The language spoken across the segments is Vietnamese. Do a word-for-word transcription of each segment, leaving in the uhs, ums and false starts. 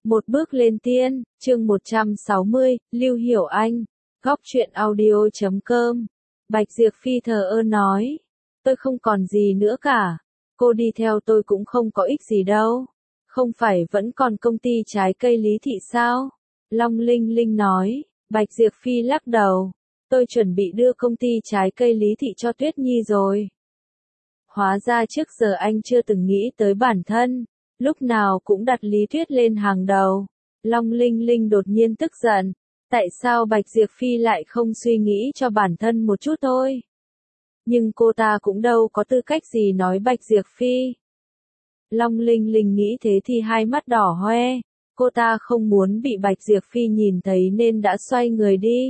Một bước lên tiên, chương một trăm sáu mươi, Lưu Hiểu Anh, góc truyện audio chấm com. Bạch Diệp Phi thờ ơ nói, tôi không còn gì nữa cả, cô đi theo tôi cũng không có ích gì đâu, không phải vẫn còn công ty trái cây Lý Thị sao? Long Linh Linh nói. Bạch Diệp Phi lắc đầu, tôi chuẩn bị đưa công ty trái cây Lý Thị cho Tuyết Nhi rồi. Hóa ra trước giờ anh chưa từng nghĩ tới bản thân, lúc nào cũng đặt Lý Tuyết lên hàng đầu. Long Linh Linh đột nhiên tức giận, tại sao Bạch Diệp Phi lại không suy nghĩ cho bản thân một chút thôi? Nhưng cô ta cũng đâu có tư cách gì nói Bạch Diệp Phi. Long Linh Linh nghĩ thế thì hai mắt đỏ hoe, cô ta không muốn bị Bạch Diệp Phi nhìn thấy nên đã xoay người đi.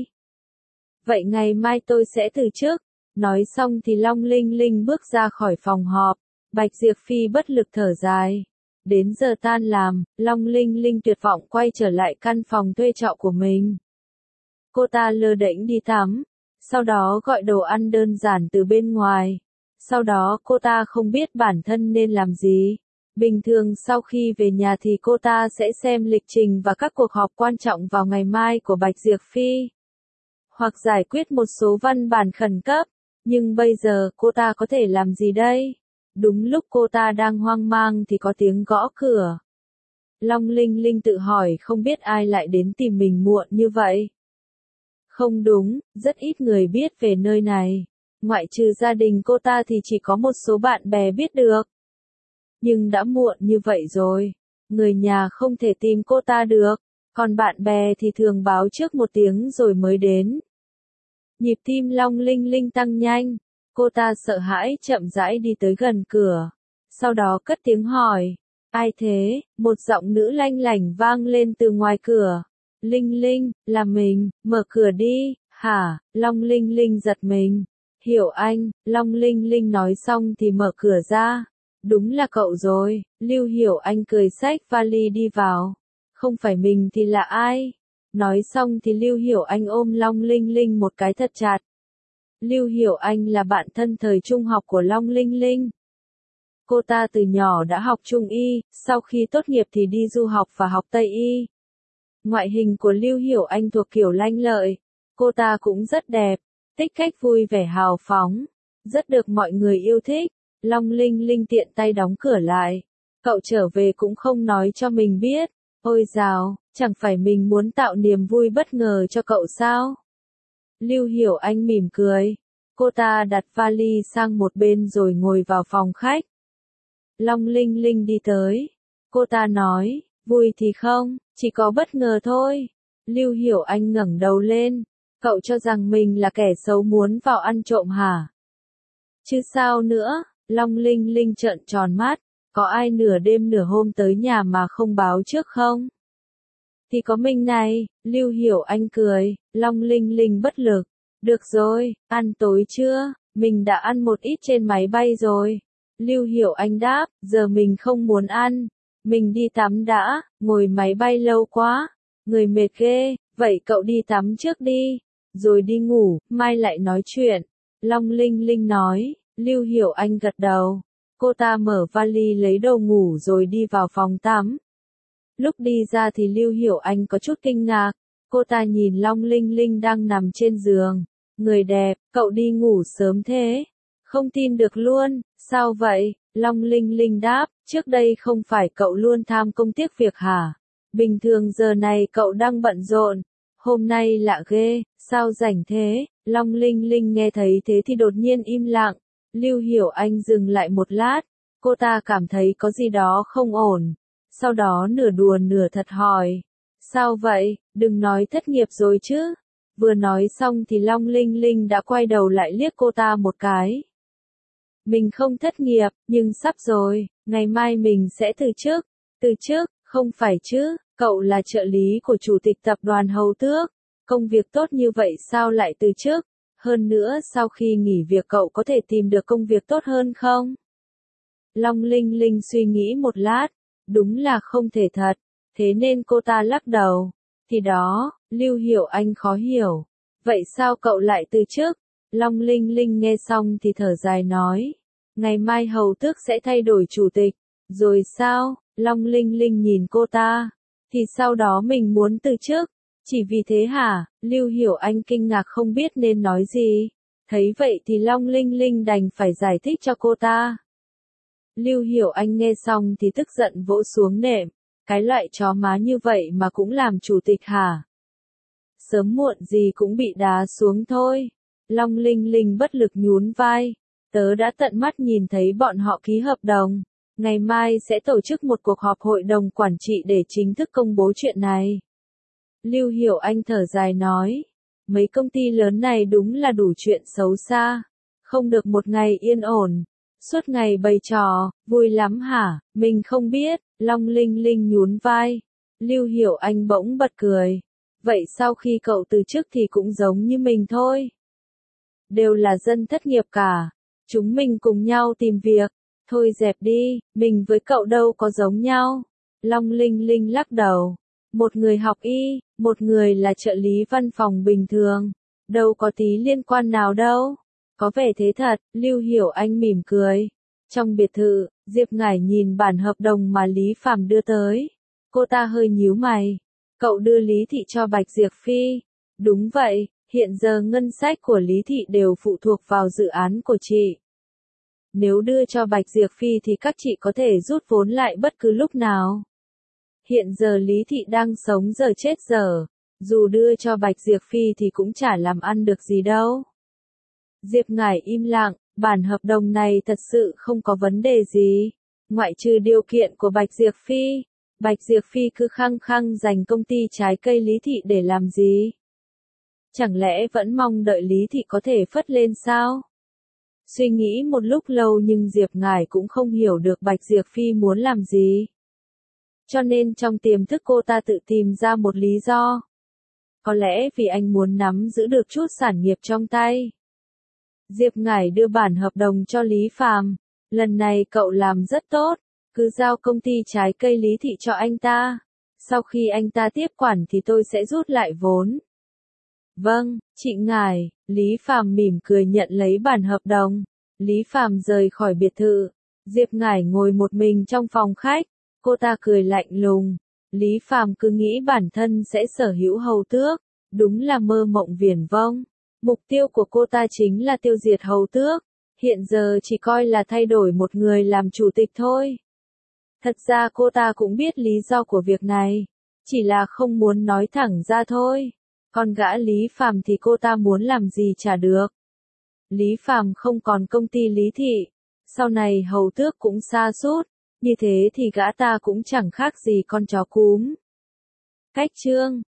Vậy ngày mai tôi sẽ từ chức. Nói xong thì Long Linh Linh bước ra khỏi phòng họp, Bạch Diệp Phi bất lực thở dài. Đến giờ tan làm, Long Linh Linh tuyệt vọng quay trở lại căn phòng thuê trọ của mình. Cô ta lơ đễnh đi tắm, sau đó gọi đồ ăn đơn giản từ bên ngoài. Sau đó cô ta không biết bản thân nên làm gì. Bình thường sau khi về nhà thì cô ta sẽ xem lịch trình và các cuộc họp quan trọng vào ngày mai của Bạch Diệp Phi. Hoặc giải quyết một số văn bản khẩn cấp. Nhưng bây giờ cô ta có thể làm gì đây? Đúng lúc cô ta đang hoang mang thì có tiếng gõ cửa. Long Linh Linh tự hỏi không biết ai lại đến tìm mình muộn như vậy. Không đúng, rất ít người biết về nơi này. Ngoại trừ gia đình cô ta thì chỉ có một số bạn bè biết được. Nhưng đã muộn như vậy rồi, người nhà không thể tìm cô ta được, còn bạn bè thì thường báo trước một tiếng rồi mới đến. Nhịp tim Long Linh Linh tăng nhanh, cô ta sợ hãi chậm rãi đi tới gần cửa, sau đó cất tiếng hỏi, ai thế? Một giọng nữ lanh lảnh vang lên từ ngoài cửa. Linh Linh, là mình, mở cửa đi. Hả? Long Linh Linh giật mình. Hiểu Anh. Long Linh Linh nói xong thì mở cửa ra. Đúng là cậu rồi. Lưu Hiểu Anh cười xách vali đi vào. Không phải mình thì là ai? Nói xong thì Lưu Hiểu Anh ôm Long Linh Linh một cái thật chặt. Lưu Hiểu Anh là bạn thân thời trung học của Long Linh Linh. Cô ta từ nhỏ đã học Trung y, sau khi tốt nghiệp thì đi du học và học Tây y. Ngoại hình của Lưu Hiểu Anh thuộc kiểu lanh lợi. Cô ta cũng rất đẹp, tính cách vui vẻ hào phóng, rất được mọi người yêu thích. Long Linh Linh tiện tay đóng cửa lại. Cậu trở về cũng không nói cho mình biết. Ôi dào, chẳng phải mình muốn tạo niềm vui bất ngờ cho cậu sao? Lưu Hiểu Anh mỉm cười. Cô ta đặt vali sang một bên rồi ngồi vào phòng khách. Long Linh Linh đi tới. Cô ta nói, vui thì không, chỉ có bất ngờ thôi. Lưu Hiểu Anh ngẩng đầu lên. Cậu cho rằng mình là kẻ xấu muốn vào ăn trộm hả? Chứ sao nữa? Long Linh Linh trợn tròn mắt. Có ai nửa đêm nửa hôm tới nhà mà không báo trước không? Thì có mình này. Lưu Hiểu Anh cười. Long Linh Linh bất lực. Được rồi, ăn tối chưa? Mình đã ăn một ít trên máy bay rồi. Lưu Hiểu Anh đáp, giờ mình không muốn ăn. Mình đi tắm đã, ngồi máy bay lâu quá. Người mệt ghê, vậy cậu đi tắm trước đi. Rồi đi ngủ, mai lại nói chuyện. Long Linh Linh nói. Lưu Hiểu Anh gật đầu. Cô ta mở vali lấy đồ ngủ rồi đi vào phòng tắm. Lúc đi ra thì Lưu Hiểu Anh có chút kinh ngạc. Cô ta nhìn Long Linh Linh đang nằm trên giường. Người đẹp, cậu đi ngủ sớm thế. Không tin được luôn, sao vậy? Long Linh Linh đáp, trước đây không phải cậu luôn tham công tiếc việc hả? Bình thường giờ này cậu đang bận rộn. Hôm nay lạ ghê, sao rảnh thế? Long Linh Linh nghe thấy thế thì đột nhiên im lặng. Lưu Hiểu Anh dừng lại một lát. Cô ta cảm thấy có gì đó không ổn. Sau đó nửa đùa nửa thật hỏi. Sao vậy? Đừng nói thất nghiệp rồi chứ. Vừa nói xong thì Long Linh Linh đã quay đầu lại liếc cô ta một cái. Mình không thất nghiệp, nhưng sắp rồi, ngày mai mình sẽ từ chức. Từ chức, không phải chứ, cậu là trợ lý của chủ tịch tập đoàn Hầu Tước. Công việc tốt như vậy sao lại từ chức? Hơn nữa sau khi nghỉ việc cậu có thể tìm được công việc tốt hơn không? Long Linh Linh suy nghĩ một lát, đúng là không thể thật, thế nên cô ta lắc đầu. Thì đó, Lưu Hiểu Anh khó hiểu. Vậy sao cậu lại từ chức? Long Linh Linh nghe xong thì thở dài nói. Ngày mai Hầu Tước sẽ thay đổi chủ tịch. Rồi sao? Long Linh Linh nhìn cô ta. Thì sau đó mình muốn từ chức. Chỉ vì thế hả? Lưu Hiểu Anh kinh ngạc không biết nên nói gì. Thấy vậy thì Long Linh Linh đành phải giải thích cho cô ta. Lưu Hiểu Anh nghe xong thì tức giận vỗ xuống nệm. Cái loại chó má như vậy mà cũng làm chủ tịch hả? Sớm muộn gì cũng bị đá xuống thôi. Long Linh Linh bất lực nhún vai. Tớ đã tận mắt nhìn thấy bọn họ ký hợp đồng. Ngày mai sẽ tổ chức một cuộc họp hội đồng quản trị để chính thức công bố chuyện này. Lưu Hiểu Anh thở dài nói. Mấy công ty lớn này đúng là đủ chuyện xấu xa. Không được một ngày yên ổn. Suốt ngày bày trò, vui lắm hả? Mình không biết. Long Linh Linh nhún vai. Lưu Hiểu Anh bỗng bật cười. Vậy sau khi cậu từ chức thì cũng giống như mình thôi. Đều là dân thất nghiệp cả. Chúng mình cùng nhau tìm việc. Thôi dẹp đi, mình với cậu đâu có giống nhau. Long Linh Linh lắc đầu. Một người học y, một người là trợ lý văn phòng bình thường. Đâu có tí liên quan nào đâu. Có vẻ thế thật, Lưu Hiểu Anh mỉm cười. Trong biệt thự, Diệp Ngải nhìn bản hợp đồng mà Lý Phàm đưa tới. Cô ta hơi nhíu mày. Cậu đưa Lý Thị cho Bạch Diệp Phi. Đúng vậy, hiện giờ ngân sách của Lý Thị đều phụ thuộc vào dự án của chị. Nếu đưa cho Bạch Diệp Phi thì các chị có thể rút vốn lại bất cứ lúc nào. Hiện giờ Lý Thị đang sống giờ chết giờ. Dù đưa cho Bạch Diệp Phi thì cũng chả làm ăn được gì đâu. Diệp Ngải im lặng, bản hợp đồng này thật sự không có vấn đề gì. Ngoại trừ điều kiện của Bạch Diệp Phi. Bạch Diệp Phi cứ khăng khăng giành công ty trái cây Lý Thị để làm gì? Chẳng lẽ vẫn mong đợi Lý Thị có thể phất lên sao? Suy nghĩ một lúc lâu nhưng Diệp Ngải cũng không hiểu được Bạch Diệp Phi muốn làm gì. Cho nên trong tiềm thức cô ta tự tìm ra một lý do. Có lẽ vì anh muốn nắm giữ được chút sản nghiệp trong tay. Diệp Ngải đưa bản hợp đồng cho Lý Phàm. Lần này cậu làm rất tốt. Cứ giao công ty trái cây Lý Thị cho anh ta. Sau khi anh ta tiếp quản thì tôi sẽ rút lại vốn. Vâng, chị Ngải. Lý Phàm mỉm cười nhận lấy bản hợp đồng. Lý Phàm rời khỏi biệt thự. Diệp Ngải ngồi một mình trong phòng khách. Cô ta cười lạnh lùng. Lý Phàm cứ nghĩ bản thân sẽ sở hữu hầu tước. Đúng là mơ mộng viển vông. Mục tiêu của cô ta chính là tiêu diệt hầu tước. Hiện giờ chỉ coi là thay đổi một người làm chủ tịch thôi. Thật ra cô ta cũng biết lý do của việc này. Chỉ là không muốn nói thẳng ra thôi. Còn gã Lý Phàm thì cô ta muốn làm gì chả được. Lý Phàm không còn công ty Lý Thị. Sau này hầu tước cũng sa sút. Như thế thì gã ta cũng chẳng khác gì con chó cúm. Cách chương